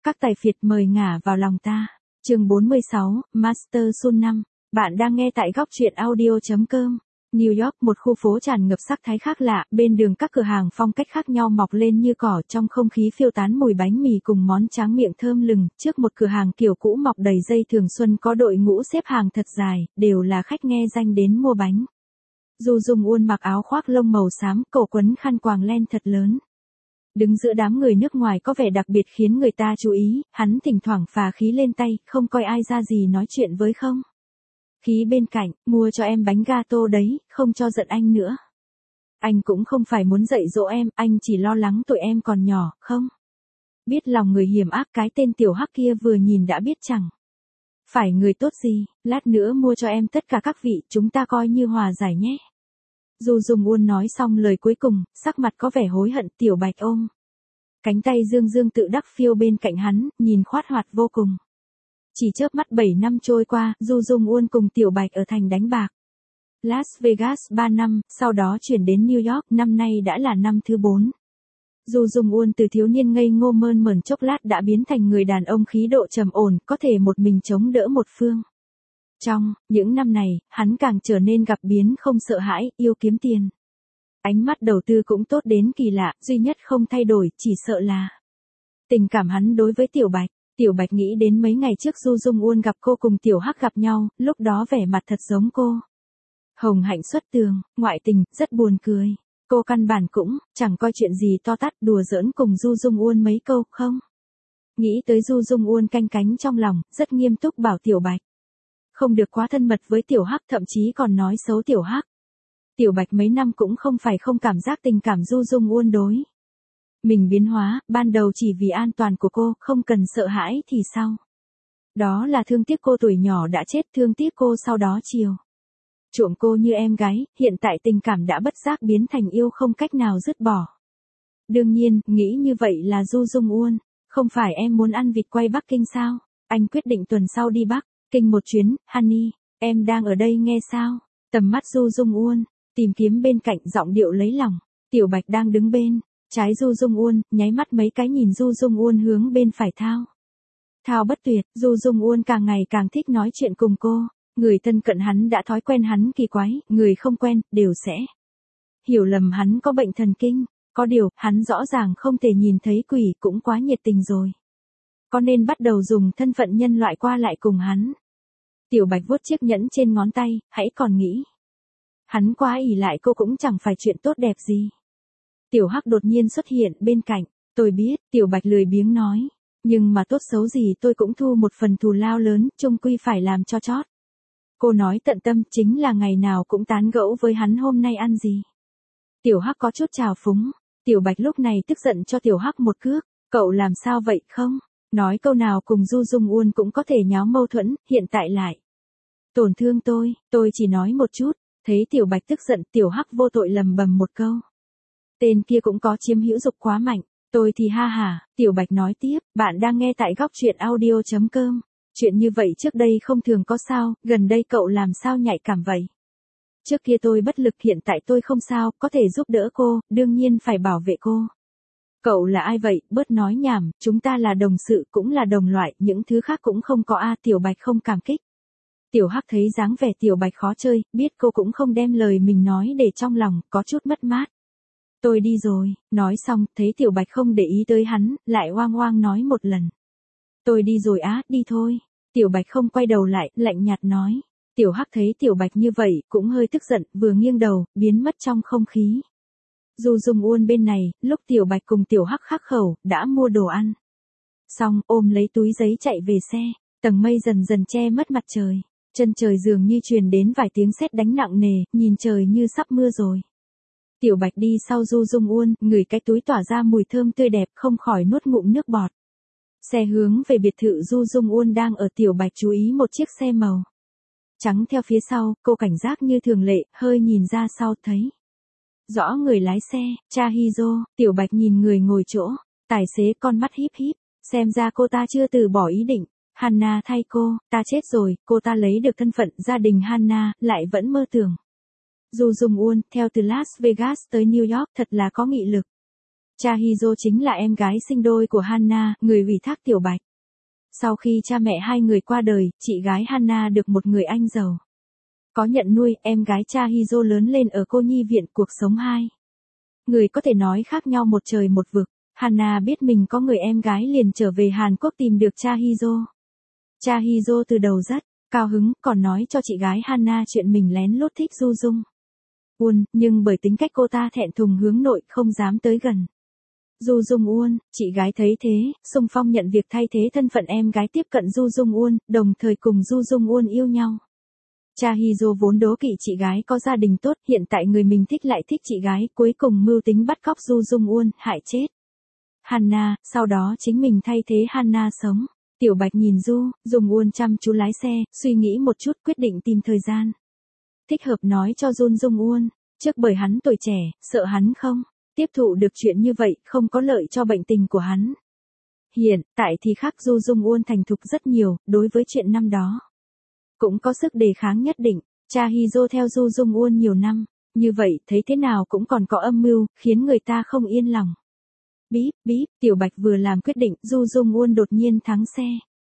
Các tài phiệt mời ngả vào lòng ta. Chương 46, Master Sun 5. Bạn đang nghe tại góc truyện audio.com. New York, một khu phố tràn ngập sắc thái khác lạ, bên đường các cửa hàng phong cách khác nhau mọc lên như cỏ, trong không khí phiêu tán mùi bánh mì cùng món tráng miệng thơm lừng, trước một cửa hàng kiểu cũ mọc đầy dây thường xuân có đội ngũ xếp hàng thật dài, đều là khách nghe danh đến mua bánh. Du Dung Uôn mặc áo khoác lông màu xám, cổ quấn khăn quàng len thật lớn. Đứng giữa đám người nước ngoài có vẻ đặc biệt khiến người ta chú ý, hắn thỉnh thoảng phà khí lên tay, không coi ai ra gì nói chuyện với không. Khí bên cạnh, mua cho em bánh gato đấy, không cho giận anh nữa. Anh cũng không phải muốn dạy dỗ em, anh chỉ lo lắng tụi em còn nhỏ, không? Biết lòng người hiểm ác, cái tên tiểu hắc kia vừa nhìn đã biết chẳng phải người tốt gì, lát nữa mua cho em tất cả các vị, chúng ta coi như hòa giải nhé. Du Dung Uôn nói xong lời cuối cùng, sắc mặt có vẻ hối hận. Tiểu Bạch ôm cánh tay dương dương tự đắc phiêu bên cạnh hắn, nhìn khoát hoạt vô cùng. Chỉ chớp mắt 7 năm trôi qua, Du Dung Uôn cùng Tiểu Bạch ở thành đánh bạc Las Vegas 3 năm, sau đó chuyển đến New York, năm nay đã là năm thứ 4. Du Dung Uôn từ thiếu niên ngây ngô mơn mởn chốc lát đã biến thành người đàn ông khí độ trầm ổn, có thể một mình chống đỡ một phương. Trong những năm này, hắn càng trở nên gặp biến không sợ hãi, yêu kiếm tiền. Ánh mắt đầu tư cũng tốt đến kỳ lạ, duy nhất không thay đổi, chỉ sợ là tình cảm hắn đối với Tiểu Bạch. Tiểu Bạch nghĩ đến mấy ngày trước Du Dung Uôn gặp cô cùng Tiểu Hắc gặp nhau, lúc đó vẻ mặt thật giống cô. Hồng hạnh xuất tường, ngoại tình, rất buồn cười. Cô căn bản cũng chẳng coi chuyện gì to tát, đùa giỡn cùng Du Dung Uôn mấy câu, không. Nghĩ tới Du Dung Uôn canh cánh trong lòng, rất nghiêm túc bảo Tiểu Bạch không được quá thân mật với Tiểu Hắc, thậm chí còn nói xấu Tiểu Hắc. Tiểu Bạch mấy năm cũng không phải không cảm giác tình cảm Du Dung Uôn đối mình biến hóa, ban đầu chỉ vì an toàn của cô, không cần sợ hãi thì sao? Đó là thương tiếc cô tuổi nhỏ đã chết, thương tiếc cô sau đó chiều chuộng cô như em gái, hiện tại tình cảm đã bất giác biến thành yêu không cách nào dứt bỏ. Đương nhiên, nghĩ như vậy là Du Dung Uôn, không phải em muốn ăn vịt quay Bắc Kinh sao? Anh quyết định tuần sau đi Bắc Kinh một chuyến, Honey, em đang ở đây nghe sao? Tầm mắt Du Dung Uôn tìm kiếm bên cạnh, giọng điệu lấy lòng. Tiểu Bạch đang đứng bên trái Du Dung Uôn, nháy mắt mấy cái nhìn Du Dung Uôn hướng bên phải thao. Thao bất tuyệt, Du Dung Uôn càng ngày càng thích nói chuyện cùng cô. Người thân cận hắn đã thói quen hắn kỳ quái, người không quen, đều sẽ hiểu lầm hắn có bệnh thần kinh. Có điều, hắn rõ ràng không thể nhìn thấy quỷ, cũng quá nhiệt tình rồi. Có nên bắt đầu dùng thân phận nhân loại qua lại cùng hắn. Tiểu Bạch vuốt chiếc nhẫn trên ngón tay, hãy còn nghĩ hắn quá ỷ lại cô cũng chẳng phải chuyện tốt đẹp gì. Tiểu Hắc đột nhiên xuất hiện bên cạnh. Tôi biết, Tiểu Bạch lười biếng nói. Nhưng mà tốt xấu gì tôi cũng thu một phần thù lao lớn, chung quy phải làm cho chót. Cô nói tận tâm, chính là ngày nào cũng tán gẫu với hắn hôm nay ăn gì. Tiểu Hắc có chút trào phúng. Tiểu Bạch lúc này tức giận cho Tiểu Hắc một cước. Cậu làm sao vậy không? Nói câu nào cùng Du Dung Uôn cũng có thể nháo mâu thuẫn, hiện tại lại tổn thương tôi chỉ nói một chút. Thấy Tiểu Bạch tức giận, Tiểu Hắc vô tội lầm bầm một câu. Tên kia cũng có chiếm hữu dục quá mạnh, tôi thì ha hả. Tiểu Bạch nói tiếp, bạn đang nghe tại góc truyện audio.com. Chuyện như vậy trước đây không thường có sao, gần đây cậu làm sao nhạy cảm vậy? Trước kia tôi bất lực, hiện tại tôi không sao, có thể giúp đỡ cô, đương nhiên phải bảo vệ cô. Cậu là ai vậy, bớt nói nhảm, chúng ta là đồng sự cũng là đồng loại, những thứ khác cũng không có a. Tiểu Bạch không cảm kích. Tiểu Hắc thấy dáng vẻ Tiểu Bạch khó chơi, biết cô cũng không đem lời mình nói để trong lòng, có chút mất mát. Tôi đi rồi, nói xong, thấy Tiểu Bạch không để ý tới hắn, lại oang oang nói một lần. Tôi đi rồi á, đi thôi. Tiểu Bạch không quay đầu lại, lạnh nhạt nói. Tiểu Hắc thấy Tiểu Bạch như vậy, cũng hơi tức giận, vừa nghiêng đầu, biến mất trong không khí. Du Dung Uôn bên này, lúc Tiểu Bạch cùng Tiểu Hắc khắc khẩu, đã mua đồ ăn. Xong, ôm lấy túi giấy chạy về xe, tầng mây dần dần che mất mặt trời. Chân trời dường như truyền đến vài tiếng sét đánh nặng nề, nhìn trời như sắp mưa rồi. Tiểu Bạch đi sau Du Dung Uôn, ngửi cái túi tỏa ra mùi thơm tươi đẹp, không khỏi nuốt ngụm nước bọt. Xe hướng về biệt thự Du Dung Uôn đang ở. Tiểu Bạch chú ý một chiếc xe màu trắng theo phía sau, cô cảnh giác như thường lệ, hơi nhìn ra sau thấy rõ người lái xe, Chahizo. Tiểu Bạch nhìn người ngồi chỗ, tài xế con mắt híp híp, xem ra cô ta chưa từ bỏ ý định. Hannah thay cô, ta chết rồi, cô ta lấy được thân phận gia đình Hannah, lại vẫn mơ tưởng. Du Dung Uôn, theo từ Las Vegas tới New York thật là có nghị lực. Cha Hyo chính là em gái sinh đôi của Hana, người ủy thác Tiểu Bạch. Sau khi cha mẹ hai người qua đời, chị gái Hana được một người anh giàu có nhận nuôi, em gái cha Hyo lớn lên ở cô nhi viện, cuộc sống hai người có thể nói khác nhau một trời một vực. Hana biết mình có người em gái liền trở về Hàn Quốc tìm được cha Hyo. Cha Hyo từ đầu rất cao hứng, còn nói cho chị gái Hana chuyện mình lén lút thích Du Dung Uôn, nhưng bởi tính cách cô ta thẹn thùng hướng nội không dám tới gần Du Dung Uôn. Chị gái thấy thế, xung phong nhận việc thay thế thân phận em gái tiếp cận Du Dung Uôn, đồng thời cùng Du Dung Uôn yêu nhau. Cha Hyo vốn đố kỵ chị gái có gia đình tốt, hiện tại người mình thích lại thích chị gái, cuối cùng mưu tính bắt cóc Du Dung Uôn, hại chết Hana, sau đó chính mình thay thế Hana sống. Tiểu Bạch nhìn Du Dung Uôn chăm chú lái xe, suy nghĩ một chút quyết định tìm thời gian thích hợp nói cho Du Dung Uôn, trước bởi hắn tuổi trẻ, sợ hắn không tiếp thụ được chuyện như vậy, không có lợi cho bệnh tình của hắn. Hiện tại thì khác, Du Dung Uôn thành thục rất nhiều, đối với chuyện năm đó cũng có sức đề kháng nhất định. Cha Hyo theo Du Dung Uôn nhiều năm, như vậy thấy thế nào cũng còn có âm mưu, khiến người ta không yên lòng. Bíp, bíp, Tiểu Bạch vừa làm quyết định, Du Dung Uôn đột nhiên thắng xe.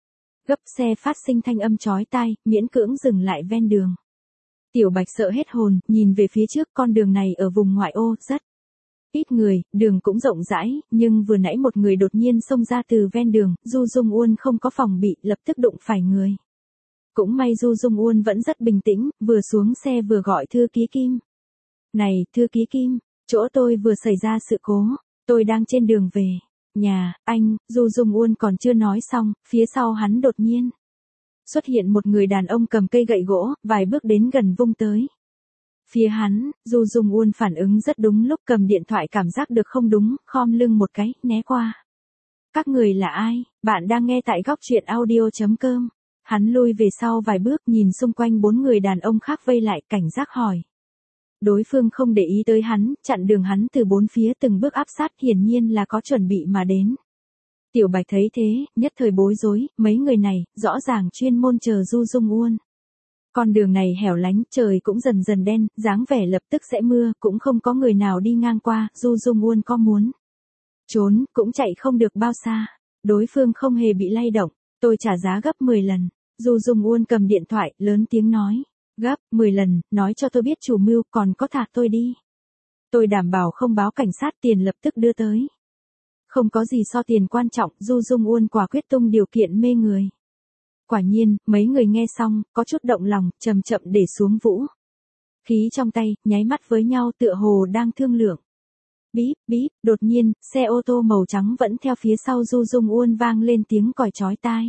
Gấp xe phát sinh thanh âm chói tai, miễn cưỡng dừng lại ven đường. Tiểu Bạch sợ hết hồn, nhìn về phía trước, con đường này ở vùng ngoại ô, rất ít người, đường cũng rộng rãi, nhưng vừa nãy một người đột nhiên xông ra từ ven đường, Du Dung Uôn không có phòng bị, lập tức đụng phải người. Cũng may Du Dung Uôn vẫn rất bình tĩnh, vừa xuống xe vừa gọi thư ký Kim. Này, thư ký Kim, chỗ tôi vừa xảy ra sự cố, tôi đang trên đường về nhà, anh. Du Dung Uôn còn chưa nói xong, phía sau hắn đột nhiên xuất hiện một người đàn ông cầm cây gậy gỗ, vài bước đến gần vung tới phía hắn. Du Dung Uôn phản ứng rất đúng lúc, cầm điện thoại cảm giác được không đúng, khom lưng một cái, né qua. Các người là ai? Bạn đang nghe tại góc truyện audio.com. Hắn lui về sau vài bước, nhìn xung quanh bốn người đàn ông khác vây lại, cảnh giác hỏi. Đối phương không để ý tới hắn, chặn đường hắn từ bốn phía, từng bước áp sát, hiển nhiên là có chuẩn bị mà đến. Tiểu Bạch thấy thế, nhất thời bối rối, mấy người này, rõ ràng chuyên môn chờ Du Dung Uôn. Con đường này hẻo lánh, trời cũng dần dần đen, dáng vẻ lập tức sẽ mưa, cũng không có người nào đi ngang qua, Du Dung Uôn có muốn trốn, cũng chạy không được bao xa. Đối phương không hề bị lay động, tôi trả giá gấp 10 lần. Du Dung Uôn cầm điện thoại, lớn tiếng nói. Gấp 10 lần, nói cho tôi biết chủ mưu, còn có thả tôi đi. Tôi đảm bảo không báo cảnh sát, tiền lập tức đưa tới. Không có gì so tiền quan trọng, Du Dung Uôn quả quyết tung điều kiện mê người. Quả nhiên, mấy người nghe xong, có chút động lòng, chậm chậm để xuống vũ khí trong tay, nháy mắt với nhau tựa hồ đang thương lượng. Bíp, bíp, đột nhiên, xe ô tô màu trắng vẫn theo phía sau Du Dung Uôn vang lên tiếng còi chói tai.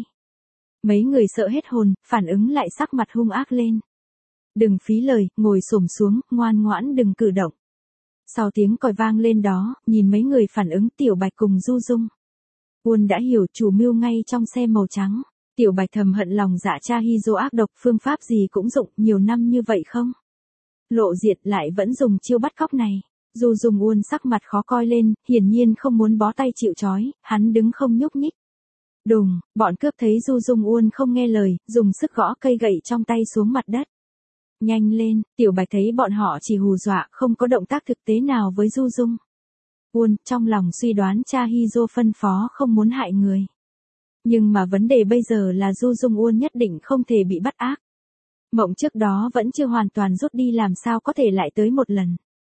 Mấy người sợ hết hồn, phản ứng lại sắc mặt hung ác lên. Đừng phí lời, ngồi xổm xuống, ngoan ngoãn đừng cử động. Sau tiếng còi vang lên đó, nhìn mấy người phản ứng, Tiểu Bạch cùng Du Dung Uôn đã hiểu chủ mưu ngay trong xe màu trắng. Tiểu Bạch thầm hận lòng dạ cha Hyo ác độc, phương pháp gì cũng dụng, nhiều năm như vậy không lộ diện lại vẫn dùng chiêu bắt cóc này. Du Dung Uôn sắc mặt khó coi lên, hiển nhiên không muốn bó tay chịu trói, hắn đứng không nhúc nhích. Đùng, bọn cướp thấy Du Dung Uôn không nghe lời, dùng sức gõ cây gậy trong tay xuống mặt đất. Nhanh lên, Tiểu Bạch thấy bọn họ chỉ hù dọa, không có động tác thực tế nào với Du Dung Uôn, trong lòng suy đoán cha Hyo phân phó không muốn hại người. Nhưng mà vấn đề bây giờ là Du Dung Uôn nhất định không thể bị bắt ác. Mộng trước đó vẫn chưa hoàn toàn rút đi, làm sao có thể lại tới một lần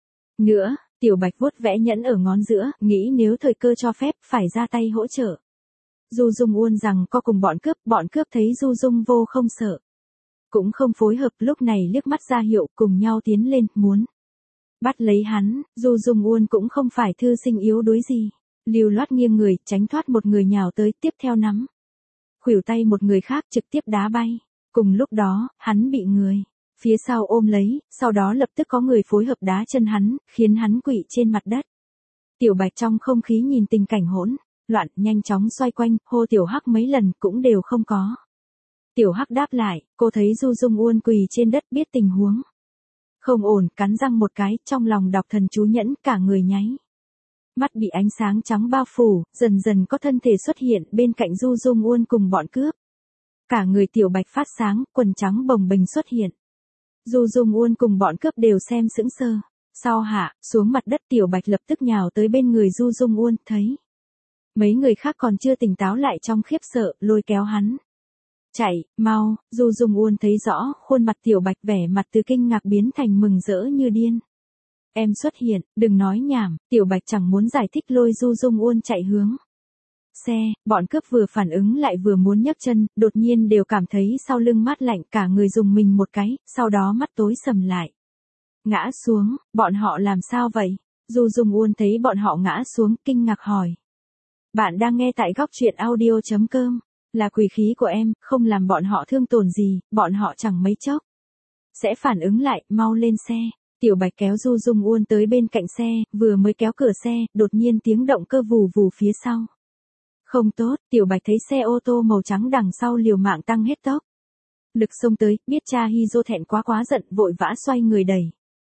nữa. Tiểu Bạch vuốt vẽ nhẫn ở ngón giữa, nghĩ nếu thời cơ cho phép, phải ra tay hỗ trợ Du Dung Uôn rằng co cùng bọn cướp thấy Du Dung Vô không sợ, cũng không phối hợp, lúc này liếc mắt ra hiệu, cùng nhau tiến lên, muốn bắt lấy hắn. Du Dung Uôn cũng không phải thư sinh yếu đuối gì, lưu loát nghiêng người, tránh thoát một người nhào tới, tiếp theo nắm khuỷu tay một người khác, trực tiếp đá bay. Cùng lúc đó, hắn bị người phía sau ôm lấy, sau đó lập tức có người phối hợp đá chân hắn, khiến hắn quỵ trên mặt đất. Tiểu Bạch trong không khí nhìn tình cảnh hỗn loạn, nhanh chóng xoay quanh, hô Tiểu Hắc mấy lần cũng đều không có. Tiểu Hắc đáp lại, cô thấy Du Dung Uôn quỳ trên đất, biết tình huống không ổn, cắn răng một cái, trong lòng đọc thần chú nhẫn, cả người nháy mắt bị ánh sáng trắng bao phủ, dần dần có thân thể xuất hiện bên cạnh Du Dung Uôn cùng bọn cướp. Cả người Tiểu Bạch phát sáng, quần trắng bồng bềnh xuất hiện. Du Dung Uôn cùng bọn cướp đều xem sững sờ. Sau hạ, xuống mặt đất Tiểu Bạch lập tức nhào tới bên người Du Dung Uôn, thấy mấy người khác còn chưa tỉnh táo lại trong khiếp sợ, lôi kéo hắn. Chạy, mau, Du Dung Uôn thấy rõ, khuôn mặt Tiểu Bạch vẻ mặt từ kinh ngạc biến thành mừng rỡ như điên. Em xuất hiện, đừng nói nhảm, Tiểu Bạch chẳng muốn giải thích lôi Du Dung Uôn chạy hướng xe, bọn cướp vừa phản ứng lại vừa muốn nhấc chân, đột nhiên đều cảm thấy sau lưng mát lạnh cả người dùng mình một cái, sau đó mắt tối sầm lại. Ngã xuống, bọn họ làm sao vậy? Du Dung Uôn thấy bọn họ ngã xuống, kinh ngạc hỏi. Bạn đang nghe tại góc truyện audio.com, là quỷ khí của em, không làm bọn họ thương tổn gì, bọn họ chẳng mấy chốc sẽ phản ứng lại, mau lên xe. Tiểu Bạch kéo Du Dung Uôn tới bên cạnh xe, vừa mới kéo cửa xe, đột nhiên tiếng động cơ vù vù phía sau. Không tốt, Tiểu Bạch thấy xe ô tô màu trắng đằng sau liều mạng tăng hết tốc. Lực xông tới, biết cha Hizo thẹn quá giận, vội vã xoay người đẩy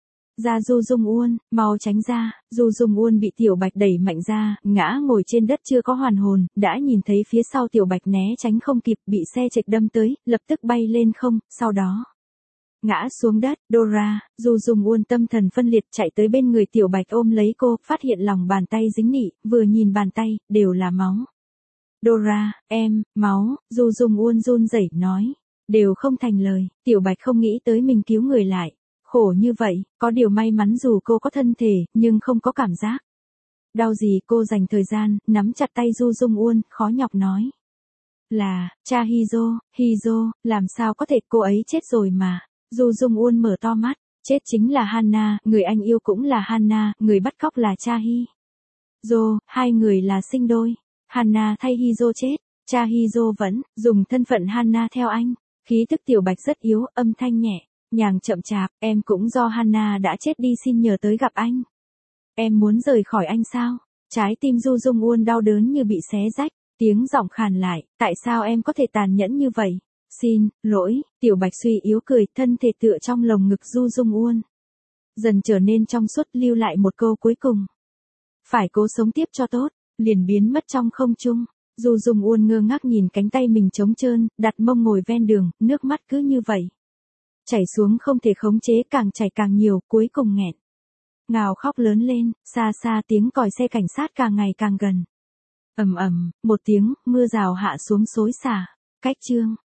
ra Du Dung Uôn, mau tránh ra. Du Dung Uôn bị Tiểu Bạch đẩy mạnh ra, ngã ngồi trên đất chưa có hoàn hồn, đã nhìn thấy phía sau Tiểu Bạch né tránh không kịp, bị xe trệch đâm tới, lập tức bay lên không, sau đó ngã xuống đất. Dora, Du Dung Uôn tâm thần phân liệt chạy tới bên người Tiểu Bạch ôm lấy cô, phát hiện lòng bàn tay dính nị, vừa nhìn bàn tay, đều là máu. Dora, em, máu, Du Dung Uôn run rẩy nói, đều không thành lời. Tiểu Bạch không nghĩ tới mình cứu người lại khổ như vậy, có điều may mắn dù cô có thân thể, nhưng không có cảm giác đau gì. Cô dành thời gian, nắm chặt tay Du Dung Uôn, khó nhọc nói. Là, cha Hizo, làm sao có thể, cô ấy chết rồi mà. Du Dung Uôn mở to mắt, chết chính là Hana, người anh yêu cũng là Hana, người bắt cóc là cha Hizo, hai người là sinh đôi. Hana thay Hizo chết, cha Hizo vẫn dùng thân phận Hana theo anh. Khí tức Tiểu Bạch rất yếu, âm thanh nhẹ nhàng chậm chạp, em cũng do Hana đã chết đi xin nhờ tới gặp anh. Em muốn rời khỏi anh sao? Trái tim Du Dung Uôn đau đớn như bị xé rách, tiếng giọng khàn lại, tại sao em có thể tàn nhẫn như vậy? Xin lỗi, Tiểu Bạch suy yếu cười, thân thể tựa trong lồng ngực Du Dung Uôn. Dần trở nên trong suốt, lưu lại một câu cuối cùng. Phải cố sống tiếp cho tốt, liền biến mất trong không trung. Du Dung Uôn ngơ ngác nhìn cánh tay mình trống trơn, đặt mông ngồi ven đường, nước mắt cứ như vậy chảy xuống không thể khống chế, càng chảy càng nhiều, cuối cùng nghẹn ngào khóc lớn lên. Xa xa tiếng còi xe cảnh sát càng ngày càng gần. Ầm ầm, một tiếng, mưa rào hạ xuống xối xả. Cách chương